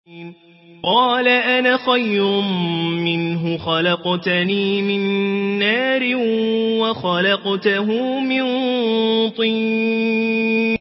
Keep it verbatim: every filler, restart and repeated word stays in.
قال أنا خير منه خلقتني من نار وخلقته من طين